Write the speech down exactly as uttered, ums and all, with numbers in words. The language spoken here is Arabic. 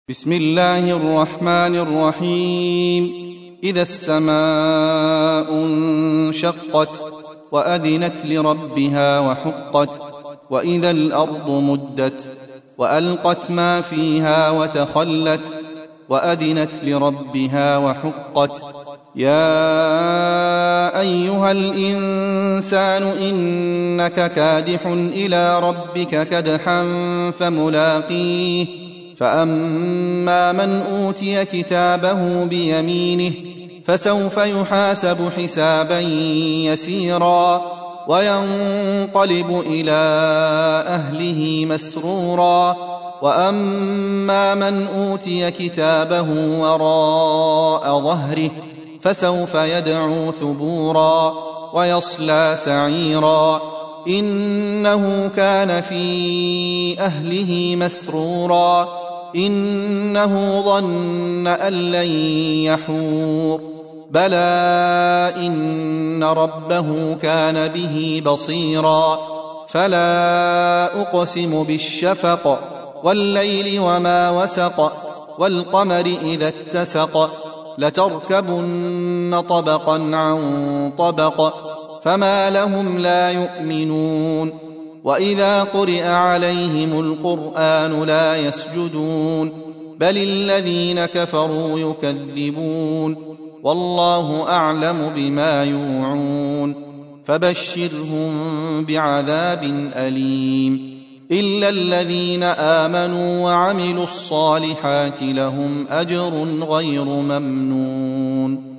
بسم الله الرحمن الرحيم. إذا السماء انشقت وأذنت لربها وحقت وإذا الأرض مدت وألقت ما فيها وتخلت وأذنت لربها وحقت. يا أيها الإنسان إنك كادح إلى ربك كدحا فملاقيه فأما من أوتي كتابه بيمينه فسوف يحاسب حسابا يسيرا وينقلب إلى أهله مسرورا. وأما من أوتي كتابه وراء ظهره فسوف يدعو ثبورا ويصلى سعيرا إنه كان في أهله مسرورا إنه ظن أن لن يحور بلى إن ربه كان به بصيرا. فلا أقسم بالشفق والليل وما وسق والقمر إذا اتسق لتركبن طبقا عن طبق فما لهم لا يؤمنون. وإذا قرئ عليهم القرآن لا يسجدون بل الذين كفروا يكذبون والله أعلم بما يوعون فبشرهم بعذاب أليم إلا الذين آمنوا وعملوا الصالحات لهم أجر غير ممنون.